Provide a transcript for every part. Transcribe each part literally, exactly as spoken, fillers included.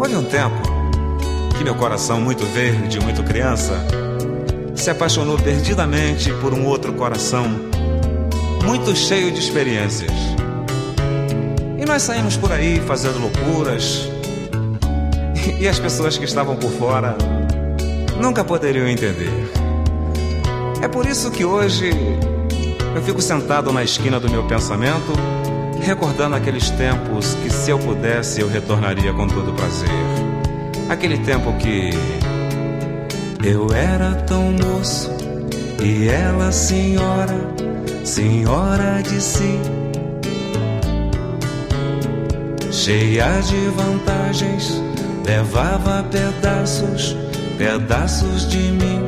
Houve um tempo que meu coração, muito verde, muito criança, se apaixonou perdidamente por um outro coração muito cheio de experiências. E nós saímos por aí fazendo loucuras, e as pessoas que estavam por fora nunca poderiam entender. É por isso que hoje eu fico sentado na esquina do meu pensamento, recordando aqueles tempos que, se eu pudesse, eu retornaria com todo prazer. Aquele tempo que eu era tão moço e ela senhora, senhora de si, cheia de vantagens, levava pedaços, pedaços de mim.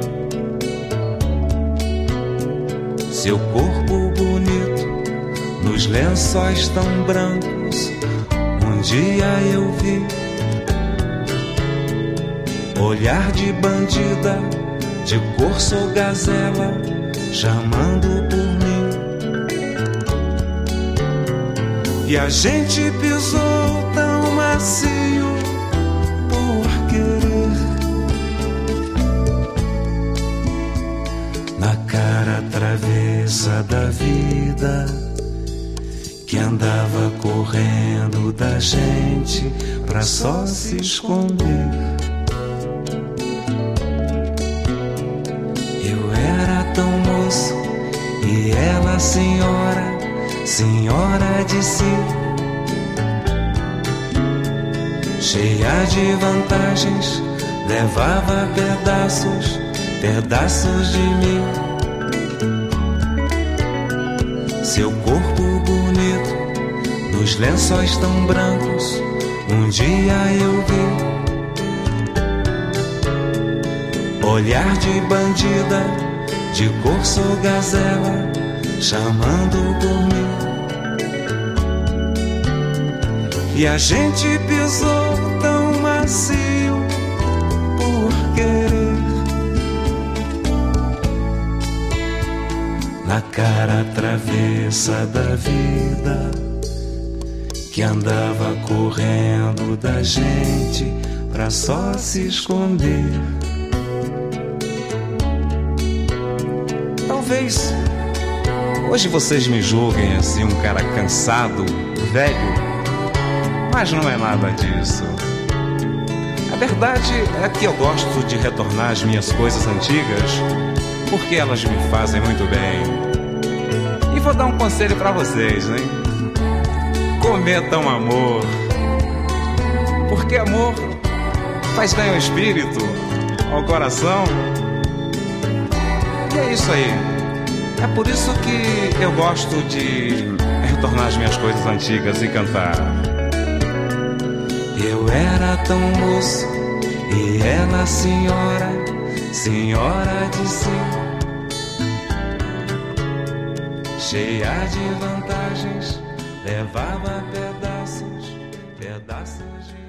Seu corpo bonito, nos lençóis tão brancos, um dia eu vi. Olhar de bandida, de corça ou gazela, chamando por mim. E a gente pisou tão macio por querer, na cara travessa da vida, que andava correndo da gente pra só se esconder. Eu era tão moço e ela senhora, senhora de si, cheia de vantagens, levava pedaços, pedaços de mim. Seu corpo bonito, nos lençóis tão brancos, um dia eu vi. Olhar de bandida, de corça ou gazela, chamando por mim. E a gente pisou tão macio por querer, na cara travessa da vida, que andava correndo da gente pra só se esconder. Talvez hoje vocês me julguem assim, um cara cansado, velho, mas não é nada disso. A verdade é que eu gosto de retornar às minhas coisas antigas, porque elas me fazem muito bem. E vou dar um conselho pra vocês, hein? Cometam amor, porque amor faz bem ao espírito, ao coração. E é isso aí. É por isso que eu gosto de retornar às minhas coisas antigas e cantar. Eu era tão moço e ela senhora, senhora de si, cheia de vantagens, levava pedaços, pedaços de